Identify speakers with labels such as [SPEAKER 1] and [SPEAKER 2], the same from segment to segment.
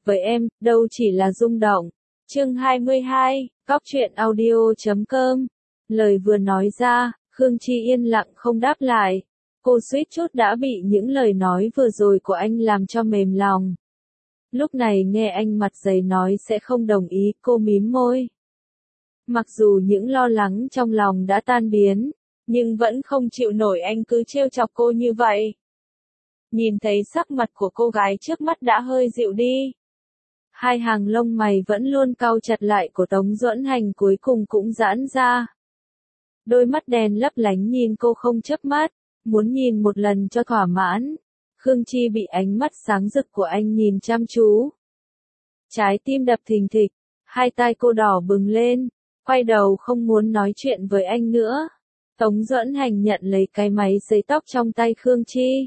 [SPEAKER 1] với em, đâu chỉ là rung động. Chương 22, Cóc truyện audio.com. Lời vừa nói ra, Khương Chi yên lặng không đáp lại. Cô suýt chút đã bị những lời nói vừa rồi của anh làm cho mềm lòng. Lúc này nghe anh mặt dày nói sẽ không đồng ý, cô mím môi. Mặc dù những lo lắng trong lòng đã tan biến, nhưng vẫn không chịu nổi anh cứ trêu chọc cô như vậy. Nhìn thấy sắc mặt của cô gái trước mắt đã hơi dịu đi. Hai hàng lông mày vẫn luôn cau chặt lại của Tống Duẫn Hành cuối cùng cũng giãn ra. Đôi mắt đen lấp lánh nhìn cô không chớp mắt, muốn nhìn một lần cho thỏa mãn. Khương Chi bị ánh mắt sáng rực của anh nhìn chăm chú. Trái tim đập thình thịch, hai tai cô đỏ bừng lên, quay đầu không muốn nói chuyện với anh nữa. Tống Duẫn Hành nhận lấy cái máy sấy tóc trong tay Khương Chi.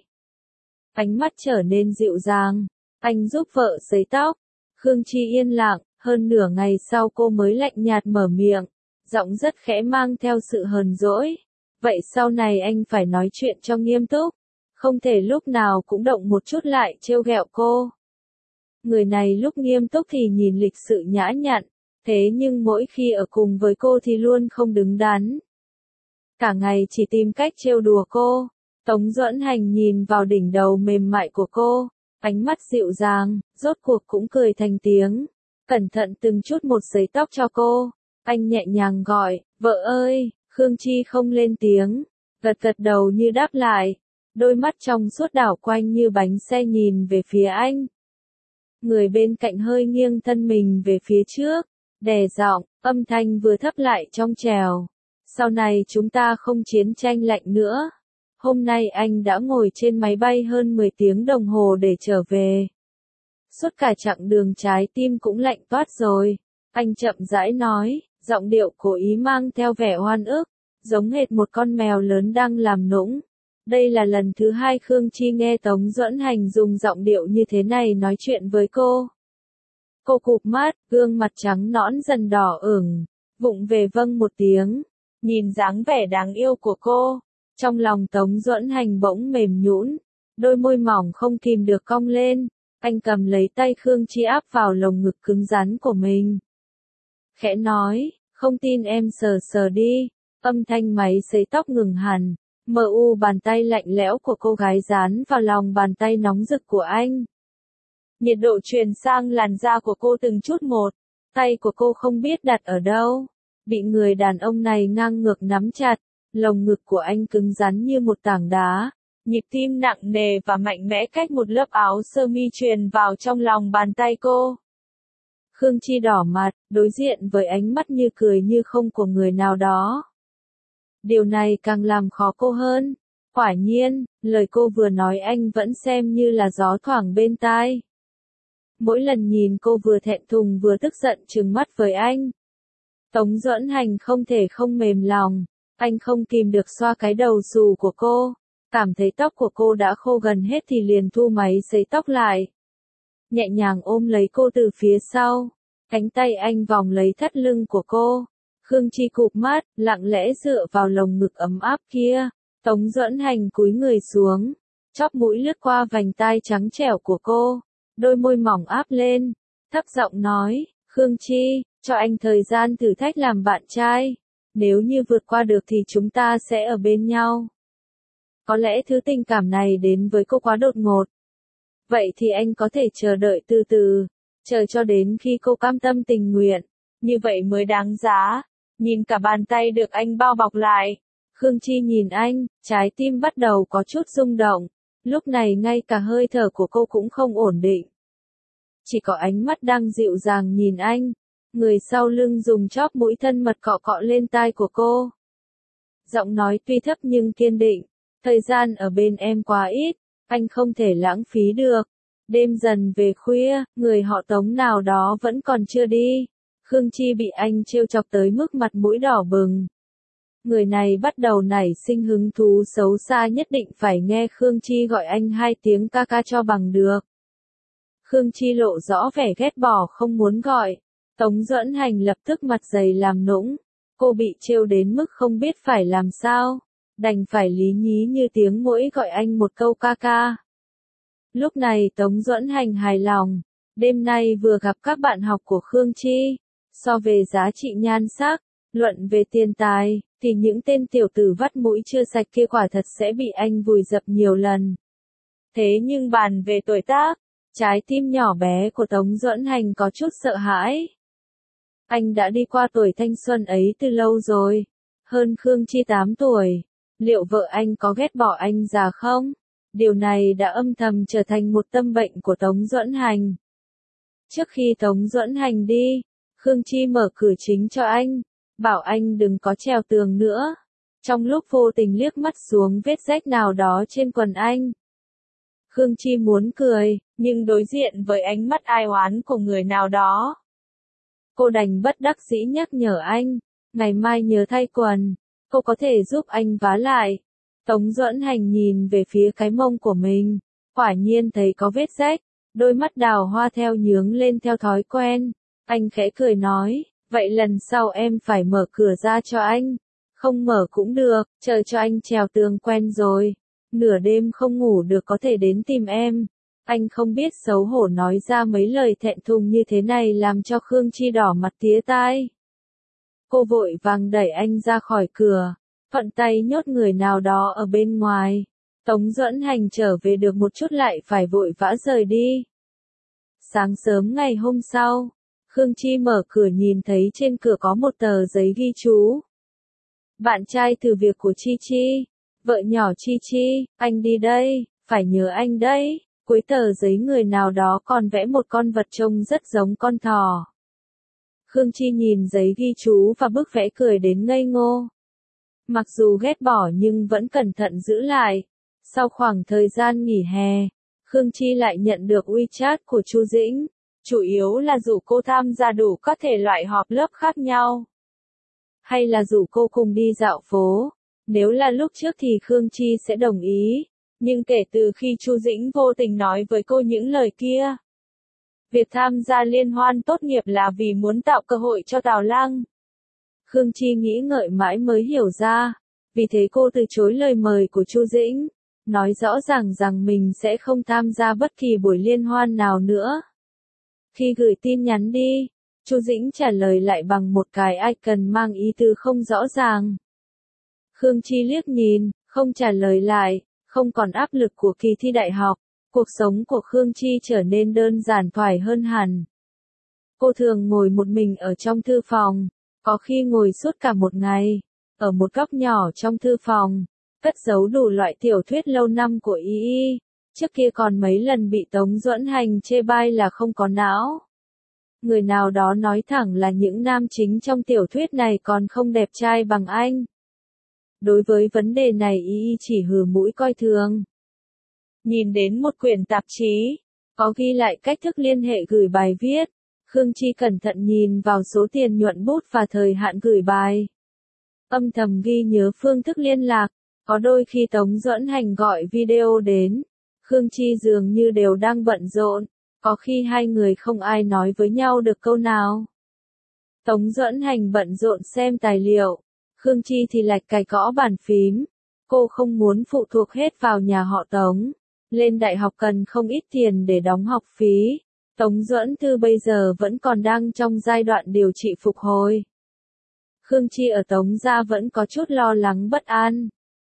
[SPEAKER 1] Ánh mắt trở nên dịu dàng, anh giúp vợ sấy tóc. Khương Chi yên lặng, hơn nửa ngày sau cô mới lạnh nhạt mở miệng, giọng rất khẽ mang theo sự hờn dỗi. Vậy sau này anh phải nói chuyện cho nghiêm túc, không thể lúc nào cũng động một chút lại trêu ghẹo cô. Người này lúc nghiêm túc thì nhìn lịch sự nhã nhặn, thế nhưng mỗi khi ở cùng với cô thì luôn không đứng đắn. Cả ngày chỉ tìm cách trêu đùa cô. Tống Duẫn Hành nhìn vào đỉnh đầu mềm mại của cô, ánh mắt dịu dàng, rốt cuộc cũng cười thành tiếng. Cẩn thận từng chút một sấy tóc cho cô, anh nhẹ nhàng gọi, vợ ơi. Khương Chi không lên tiếng, gật gật đầu như đáp lại, đôi mắt trong suốt đảo quanh như bánh xe nhìn về phía anh. Người bên cạnh hơi nghiêng thân mình về phía trước, đè giọng, âm thanh vừa thấp lại trong trèo. Sau này chúng ta không chiến tranh lạnh nữa. Hôm nay anh đã ngồi trên máy bay hơn 10 tiếng đồng hồ để trở về. Suốt cả chặng đường trái tim cũng lạnh toát rồi. Anh chậm rãi nói, giọng điệu cố ý mang theo vẻ oan ức, giống hệt một con mèo lớn đang làm nũng. Đây là lần thứ hai Khương Chi nghe Tống Duẫn Hành dùng giọng điệu như thế này nói chuyện với cô. Cô cụp mắt, gương mặt trắng nõn dần đỏ ửng, vụng về vâng một tiếng. Nhìn dáng vẻ đáng yêu của cô, trong lòng Tống Duẫn Hành bỗng mềm nhũn, đôi môi mỏng không kìm được cong lên. Anh cầm lấy tay Khương Chi áp vào lồng ngực cứng rắn của mình. Khẽ nói, không tin em sờ sờ đi. Âm thanh máy sấy tóc ngừng hẳn. Bàn tay lạnh lẽo của cô gái dán vào lòng bàn tay nóng rực của anh. Nhiệt độ truyền sang làn da của cô từng chút một. Tay của cô không biết đặt ở đâu, bị người đàn ông này ngang ngược nắm chặt. Lồng ngực của anh cứng rắn như một tảng đá. Nhịp tim nặng nề và mạnh mẽ cách một lớp áo sơ mi truyền vào trong lòng bàn tay cô. Khương Chi đỏ mặt, đối diện với ánh mắt như cười như không của người nào đó. Điều này càng làm khó cô hơn. Quả nhiên, lời cô vừa nói anh vẫn xem như là gió thoảng bên tai. Mỗi lần nhìn cô vừa thẹn thùng vừa tức giận trừng mắt với anh. Tống Duẫn Hành không thể không mềm lòng. Anh không kìm được xoa cái đầu xù của cô. Cảm thấy tóc của cô đã khô gần hết thì liền thu máy sấy tóc lại. Nhẹ nhàng ôm lấy cô từ phía sau. Cánh tay anh vòng lấy thắt lưng của cô. Khương Chi cụp mắt, lặng lẽ dựa vào lồng ngực ấm áp kia. Tống Duẫn Hành cúi người xuống, chóp mũi lướt qua vành tai trắng trẻo của cô. Đôi môi mỏng áp lên, thấp giọng nói, Khương Chi, cho anh thời gian thử thách làm bạn trai. Nếu như vượt qua được thì chúng ta sẽ ở bên nhau. Có lẽ thứ tình cảm này đến với cô quá đột ngột. Vậy thì anh có thể chờ đợi từ từ, chờ cho đến khi cô cam tâm tình nguyện. Như vậy mới đáng giá. Nhìn cả bàn tay được anh bao bọc lại. Khương Chi nhìn anh, trái tim bắt đầu có chút rung động. Lúc này ngay cả hơi thở của cô cũng không ổn định. Chỉ có ánh mắt đang dịu dàng nhìn anh. Người sau lưng dùng chóp mũi thân mật cọ cọ lên tai của cô. Giọng nói tuy thấp nhưng kiên định. Thời gian ở bên em quá ít, anh không thể lãng phí được. Đêm dần về khuya, người họ Tống nào đó vẫn còn chưa đi. Khương Chi bị anh trêu chọc tới mức mặt mũi đỏ bừng. Người này bắt đầu nảy sinh hứng thú xấu xa, nhất định phải nghe Khương Chi gọi anh 2 tiếng ca ca cho bằng được. Khương Chi lộ rõ vẻ ghét bỏ không muốn gọi. Tống Duẫn Hành lập tức mặt dày làm nũng. Cô bị trêu đến mức không biết phải làm sao. Đành phải lý nhí như tiếng muỗi gọi anh một câu ca ca. Lúc này Tống Duẫn Hành hài lòng. Đêm nay vừa gặp các bạn học của Khương Chi, so về giá trị nhan sắc, luận về tiền tài, thì những tên tiểu tử vắt mũi chưa sạch kia quả thật sẽ bị anh vùi dập nhiều lần. Thế nhưng bàn về tuổi tác, trái tim nhỏ bé của Tống Duẫn Hành có chút sợ hãi. Anh đã đi qua tuổi thanh xuân ấy từ lâu rồi, hơn Khương Chi 8 tuổi. Liệu vợ anh có ghét bỏ anh già không? Điều này đã âm thầm trở thành một tâm bệnh của Tống Duẫn Hành. Trước khi Tống Duẫn Hành đi, Khương Chi mở cửa chính cho anh, bảo anh đừng có trèo tường nữa. Trong lúc vô tình liếc mắt xuống vết rách nào đó trên quần anh, Khương Chi muốn cười, nhưng đối diện với ánh mắt ai oán của người nào đó, cô đành bất đắc dĩ nhắc nhở anh, ngày mai nhớ thay quần, cô có thể giúp anh vá lại. Tống Duẫn Hành nhìn về phía cái mông của mình, quả nhiên thấy có vết rách, đôi mắt đào hoa theo nhướng lên theo thói quen. Anh khẽ cười nói, vậy lần sau em phải mở cửa ra cho anh. Không mở cũng được, chờ cho anh trèo tường quen rồi. Nửa đêm không ngủ được có thể đến tìm em. Anh không biết xấu hổ nói ra mấy lời thẹn thùng như thế này làm cho Khương Chi đỏ mặt tía tai. Cô vội vàng đẩy anh ra khỏi cửa, thuận tay nhốt người nào đó ở bên ngoài. Tống Duẫn Hành trở về được một chút lại phải vội vã rời đi. Sáng sớm ngày hôm sau, Khương Chi mở cửa nhìn thấy trên cửa có một tờ giấy ghi chú. Bạn trai thử việc của Chi Chi, vợ nhỏ Chi Chi, anh đi đây, phải nhớ anh đấy. Cuối tờ giấy người nào đó còn vẽ một con vật trông rất giống con thỏ. Khương Chi nhìn giấy ghi chú và bức vẽ cười đến ngây ngô. Mặc dù ghét bỏ nhưng vẫn cẩn thận giữ lại. Sau khoảng thời gian nghỉ hè, Khương Chi lại nhận được WeChat của Chu Dĩnh, chủ yếu là rủ cô tham gia đủ các thể loại họp lớp khác nhau. Hay là rủ cô cùng đi dạo phố. Nếu là lúc trước thì Khương Chi sẽ đồng ý. Nhưng kể từ khi Chu Dĩnh vô tình nói với cô những lời kia, việc tham gia liên hoan tốt nghiệp là vì muốn tạo cơ hội cho Tào Lăng. Khương Chi nghĩ ngợi mãi mới hiểu ra, vì thế cô từ chối lời mời của Chu Dĩnh, nói rõ ràng rằng mình sẽ không tham gia bất kỳ buổi liên hoan nào nữa. Khi gửi tin nhắn đi, Chu Dĩnh trả lời lại bằng một cái icon mang ý tứ không rõ ràng. Khương Chi liếc nhìn, không trả lời lại. Không còn áp lực của kỳ thi đại học, cuộc sống của Khương Chi trở nên đơn giản thoải hơn hẳn. Cô thường ngồi một mình ở trong thư phòng, có khi ngồi suốt cả một ngày, ở một góc nhỏ trong thư phòng, cất giấu đủ loại tiểu thuyết lâu năm của Y. Trước kia còn mấy lần bị Tống Duẫn Hành chê bai là không có não. Người nào đó nói thẳng là những nam chính trong tiểu thuyết này còn không đẹp trai bằng anh. Đối với vấn đề này Y chỉ hừ mũi coi thường. Nhìn đến một quyển tạp chí, có ghi lại cách thức liên hệ gửi bài viết, Khương Chi cẩn thận nhìn vào số tiền nhuận bút và thời hạn gửi bài. Âm thầm ghi nhớ phương thức liên lạc, có đôi khi Tống Duẫn Hành gọi video đến, Khương Chi dường như đều đang bận rộn, có khi hai người không ai nói với nhau được câu nào. Tống Duẫn Hành bận rộn xem tài liệu. Khương Chi thì lạch cày gõ bàn phím. Cô không muốn phụ thuộc hết vào nhà họ Tống. Lên đại học cần không ít tiền để đóng học phí. Tống Duẫn Thư bây giờ vẫn còn đang trong giai đoạn điều trị phục hồi. Khương Chi ở Tống gia vẫn có chút lo lắng bất an.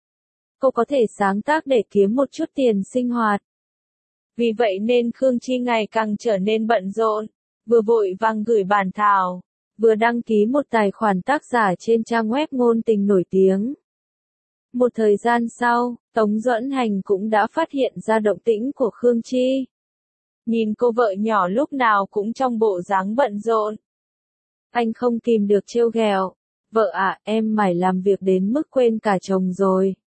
[SPEAKER 1] Cô có thể sáng tác để kiếm một chút tiền sinh hoạt. Vì vậy nên Khương Chi ngày càng trở nên bận rộn, vừa vội vàng gửi bản thảo, vừa đăng ký một tài khoản tác giả trên trang web ngôn tình nổi tiếng. Một thời gian sau, Tống Duẫn Hành cũng đã phát hiện ra động tĩnh của Khương Chi. Nhìn cô vợ nhỏ lúc nào cũng trong bộ dáng bận rộn. Anh không kìm được trêu ghẹo, vợ ạ, em mải làm việc đến mức quên cả chồng rồi.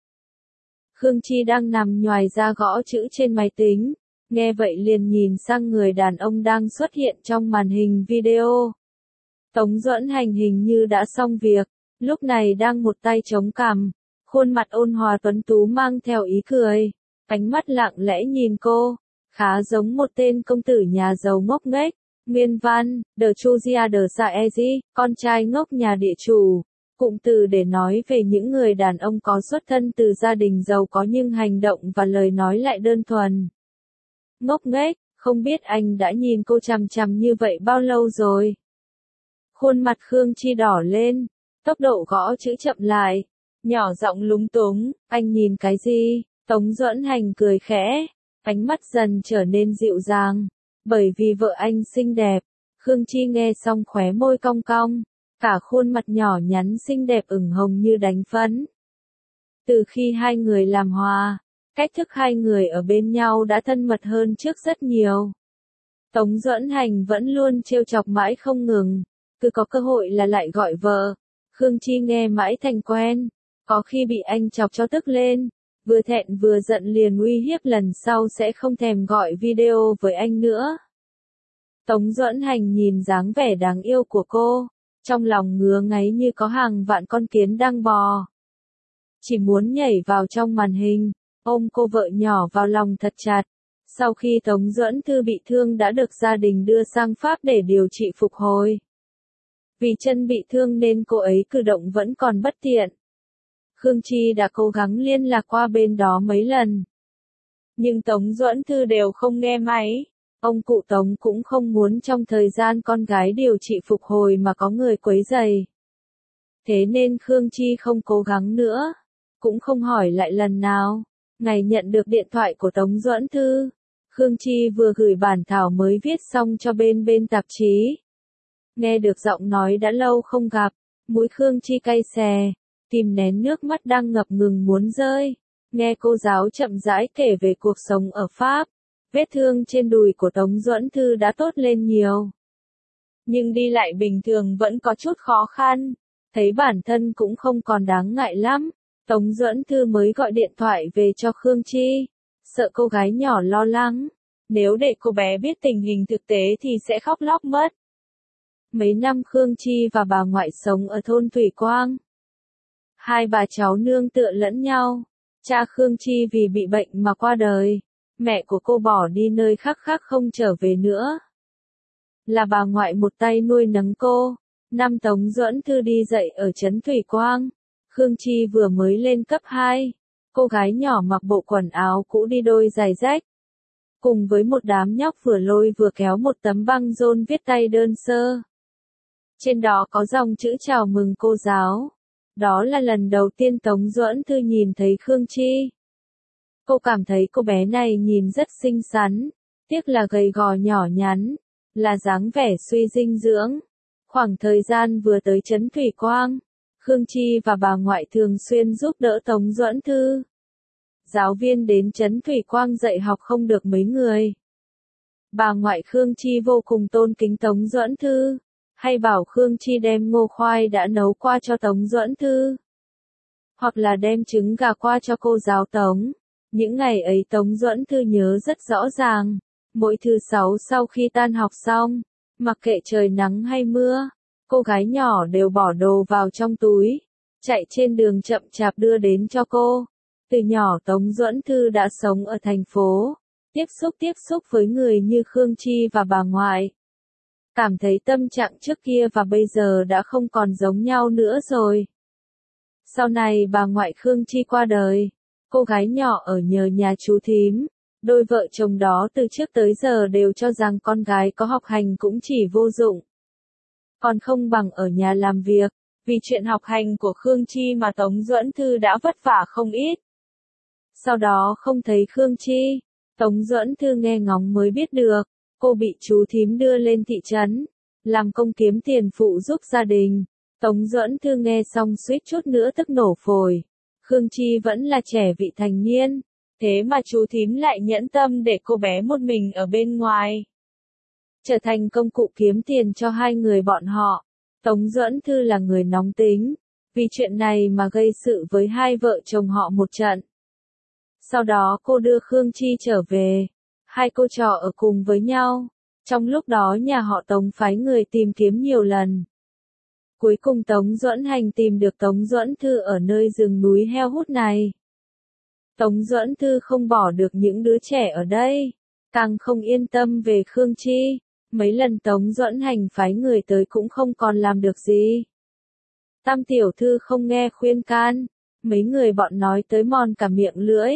[SPEAKER 1] Khương Chi đang nằm nhoài ra gõ chữ trên máy tính, nghe vậy liền nhìn sang người đàn ông đang xuất hiện trong màn hình video. Tống Duẫn Hành hình như đã xong việc, lúc này đang một tay chống cằm, khuôn mặt ôn hòa tuấn tú mang theo ý cười, ánh mắt lặng lẽ nhìn cô, khá giống một tên công tử nhà giàu ngốc nghếch. Nguyên văn, The Chuzia de Saezi, con trai ngốc nhà địa chủ, cụm từ để nói về những người đàn ông có xuất thân từ gia đình giàu có nhưng hành động và lời nói lại đơn thuần. Ngốc nghếch, không biết anh đã nhìn cô chằm chằm như vậy bao lâu rồi. Khuôn mặt Khương Chi đỏ lên, tốc độ gõ chữ chậm lại, nhỏ giọng lúng túng, anh nhìn cái gì? Tống Duẫn Hành cười khẽ, ánh mắt dần trở nên dịu dàng, bởi vì vợ anh xinh đẹp. Khương Chi nghe xong khóe môi cong cong, cả khuôn mặt nhỏ nhắn xinh đẹp ửng hồng như đánh phấn. Từ khi hai người làm hòa, cách thức hai người ở bên nhau đã thân mật hơn trước rất nhiều. Tống Duẫn Hành vẫn luôn trêu chọc mãi không ngừng, cứ có cơ hội là lại gọi vợ. Khương Chi nghe mãi thành quen, có khi bị anh chọc cho tức lên, vừa thẹn vừa giận liền uy hiếp lần sau sẽ không thèm gọi video với anh nữa. Tống Duẫn Hành nhìn dáng vẻ đáng yêu của cô, trong lòng ngứa ngáy như có hàng vạn con kiến đang bò. Chỉ muốn nhảy vào trong màn hình, ôm cô vợ nhỏ vào lòng thật chặt. Sau khi Tống Duẫn Thư bị thương đã được gia đình đưa sang Pháp để điều trị phục hồi. Vì chân bị thương nên cô ấy cử động vẫn còn bất tiện. Khương Chi đã cố gắng liên lạc qua bên đó mấy lần. Nhưng Tống Duẫn Thư đều không nghe máy. Ông cụ Tống cũng không muốn trong thời gian con gái điều trị phục hồi mà có người quấy rầy. Thế nên Khương Chi không cố gắng nữa, cũng không hỏi lại lần nào. Ngày nhận được điện thoại của Tống Duẫn Thư, Khương Chi vừa gửi bản thảo mới viết xong cho bên tạp chí. Nghe được giọng nói đã lâu không gặp, mũi Khương Chi cay xè, kìm nén nước mắt đang ngập ngừng muốn rơi. Nghe cô giáo chậm rãi kể về cuộc sống ở Pháp, vết thương trên đùi của Tống Duẫn Thư đã tốt lên nhiều. Nhưng đi lại bình thường vẫn có chút khó khăn, thấy bản thân cũng không còn đáng ngại lắm. Tống Duẫn Thư mới gọi điện thoại về cho Khương Chi, sợ cô gái nhỏ lo lắng, nếu để cô bé biết tình hình thực tế thì sẽ khóc lóc mất. Mấy năm Khương Chi và bà ngoại sống ở thôn Thủy Quang. Hai bà cháu nương tựa lẫn nhau, cha Khương Chi vì bị bệnh mà qua đời, mẹ của cô bỏ đi nơi khác không trở về nữa. Là bà ngoại một tay nuôi nấng cô. Năm Tống Duẫn Thư đi dạy ở trấn Thủy Quang, Khương Chi vừa mới lên cấp 2, cô gái nhỏ mặc bộ quần áo cũ đi đôi giày rách. Cùng với một đám nhóc vừa lôi vừa kéo một tấm băng rôn viết tay đơn sơ. Trên đó có dòng chữ chào mừng cô giáo. Đó là lần đầu tiên Tống Duẫn Thư nhìn thấy Khương Chi. Cô cảm thấy cô bé này nhìn rất xinh xắn, tiếc là gầy gò nhỏ nhắn, là dáng vẻ suy dinh dưỡng. Khoảng thời gian vừa tới trấn Thủy Quang, Khương Chi và bà ngoại thường xuyên giúp đỡ Tống Duẫn Thư. Giáo viên đến trấn Thủy Quang dạy học không được mấy người. Bà ngoại Khương Chi vô cùng tôn kính Tống Duẫn Thư, hay bảo Khương Chi đem ngô khoai đã nấu qua cho Tống Duẫn Thư, hoặc là đem trứng gà qua cho cô giáo Tống. Những ngày ấy Tống Duẫn Thư nhớ rất rõ ràng. Mỗi thứ Sáu sau khi tan học xong, mặc kệ trời nắng hay mưa, cô gái nhỏ đều bỏ đồ vào trong túi, chạy trên đường chậm chạp đưa đến cho cô. Từ nhỏ Tống Duẫn Thư đã sống ở thành phố, tiếp xúc với người như Khương Chi và bà ngoại. Cảm thấy tâm trạng trước kia và bây giờ đã không còn giống nhau nữa rồi. Sau này bà ngoại Khương Chi qua đời, cô gái nhỏ ở nhờ nhà chú thím. Đôi vợ chồng đó từ trước tới giờ đều cho rằng con gái có học hành cũng chỉ vô dụng, còn không bằng ở nhà làm việc. Vì chuyện học hành của Khương Chi mà Tống Duẫn Thư đã vất vả không ít. Sau đó không thấy Khương Chi, Tống Duẫn Thư nghe ngóng mới biết được, cô bị chú thím đưa lên thị trấn, làm công kiếm tiền phụ giúp gia đình. Tống Duẫn Thư nghe xong suýt chút nữa tức nổ phổi. Khương Chi vẫn là trẻ vị thành niên, thế mà chú thím lại nhẫn tâm để cô bé một mình ở bên ngoài, trở thành công cụ kiếm tiền cho hai người bọn họ. Tống Duẫn Thư là người nóng tính, vì chuyện này mà gây sự với hai vợ chồng họ một trận. Sau đó cô đưa Khương Chi trở về, hai cô trò ở cùng với nhau. Trong lúc đó nhà họ Tống phái người tìm kiếm nhiều lần. Cuối cùng Tống Duẫn Hành tìm được Tống Duẫn Thư ở nơi rừng núi heo hút này. Tống Duẫn Thư không bỏ được những đứa trẻ ở đây, càng không yên tâm về Khương Chi. Mấy lần Tống Duẫn Hành phái người tới cũng không còn làm được gì. Tam tiểu thư không nghe khuyên can, mấy người bọn nói tới mòn cả miệng lưỡi.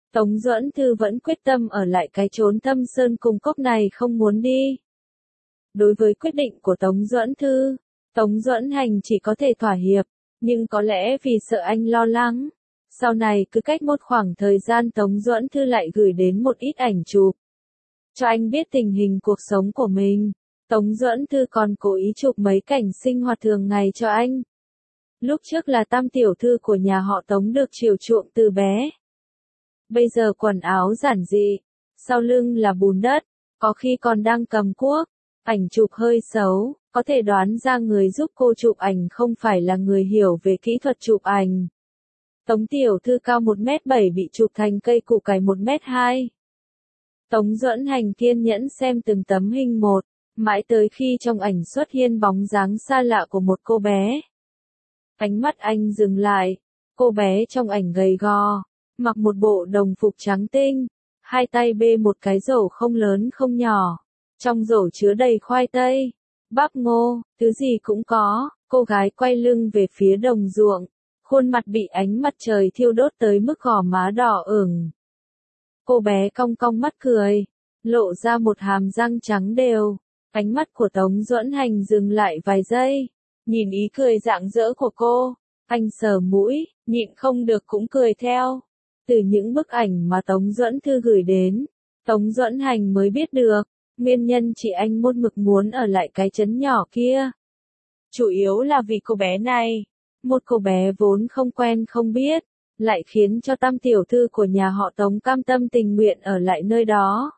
[SPEAKER 1] Tống Duẫn Thư vẫn quyết tâm ở lại cái chốn thâm sơn cùng cốc này không muốn đi. Đối với quyết định của Tống Duẫn Thư, Tống Duẫn Hành chỉ có thể thỏa hiệp, nhưng có lẽ vì sợ anh lo lắng. Sau này cứ cách một khoảng thời gian Tống Duẫn Thư lại gửi đến một ít ảnh chụp, cho anh biết tình hình cuộc sống của mình. Tống Duẫn Thư còn cố ý chụp mấy cảnh sinh hoạt thường ngày cho anh. Lúc trước là tam tiểu thư của nhà họ Tống được chiều chuộng từ bé. Bây giờ quần áo giản dị, sau lưng là bùn đất, có khi còn đang cầm cuốc, ảnh chụp hơi xấu, có thể đoán ra người giúp cô chụp ảnh không phải là người hiểu về kỹ thuật chụp ảnh. Tống tiểu thư cao 1m7 bị chụp thành cây củ cải 1m2. Tống Duẫn Hành kiên nhẫn xem từng tấm hình một, mãi tới khi trong ảnh xuất hiện bóng dáng xa lạ của một cô bé. Ánh mắt anh dừng lại, cô bé trong ảnh gầy gò, mặc một bộ đồng phục trắng tinh, hai tay bê một cái rổ không lớn không nhỏ. Trong rổ chứa đầy khoai tây, bắp ngô, thứ gì cũng có. Cô gái quay lưng về phía đồng ruộng, khuôn mặt bị ánh mặt trời thiêu đốt tới mức gò má đỏ ửng. Cô bé cong cong mắt cười, lộ ra một hàm răng trắng đều. Ánh mắt của Tống Duẫn Hành dừng lại vài giây, nhìn ý cười rạng rỡ của cô, anh sờ mũi, nhịn không được cũng cười theo. Từ những bức ảnh mà Tống Duẫn Thư gửi đến, Tống Duẫn Hành mới biết được, nguyên nhân chị anh một mực muốn ở lại cái trấn nhỏ kia. Chủ yếu là vì cô bé này, một cô bé vốn không quen không biết, lại khiến cho tam tiểu thư của nhà họ Tống cam tâm tình nguyện ở lại nơi đó.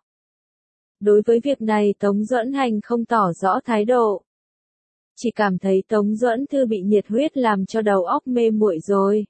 [SPEAKER 1] Đối với việc này Tống Duẫn Hành không tỏ rõ thái độ. Chỉ cảm thấy Tống Duẫn Thư bị nhiệt huyết làm cho đầu óc mê muội rồi.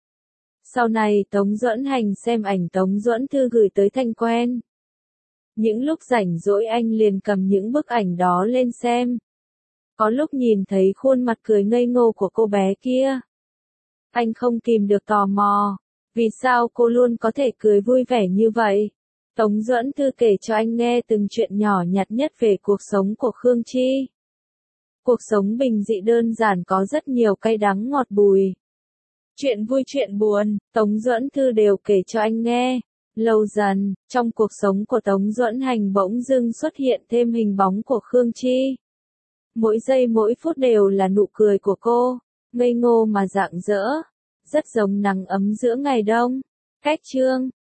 [SPEAKER 1] Sau này Tống Duẫn Hành xem ảnh Tống Duẫn Thư gửi tới thành quen. Những lúc rảnh rỗi anh liền cầm những bức ảnh đó lên xem. Có lúc nhìn thấy khuôn mặt cười ngây ngô của cô bé kia, anh không kìm được tò mò, vì sao cô luôn có thể cười vui vẻ như vậy. Tống Duẫn Thư kể cho anh nghe từng chuyện nhỏ nhặt nhất về cuộc sống của Khương Chi. Cuộc sống bình dị đơn giản có rất nhiều cay đắng ngọt bùi. Chuyện vui chuyện buồn, Tống Duẫn Thư đều kể cho anh nghe. Lâu dần, trong cuộc sống của Tống Duẫn Hành bỗng dưng xuất hiện thêm hình bóng của Khương Chi. Mỗi giây mỗi phút đều là nụ cười của cô, ngây ngô mà rạng rỡ, rất giống nắng ấm giữa ngày đông. Cách chương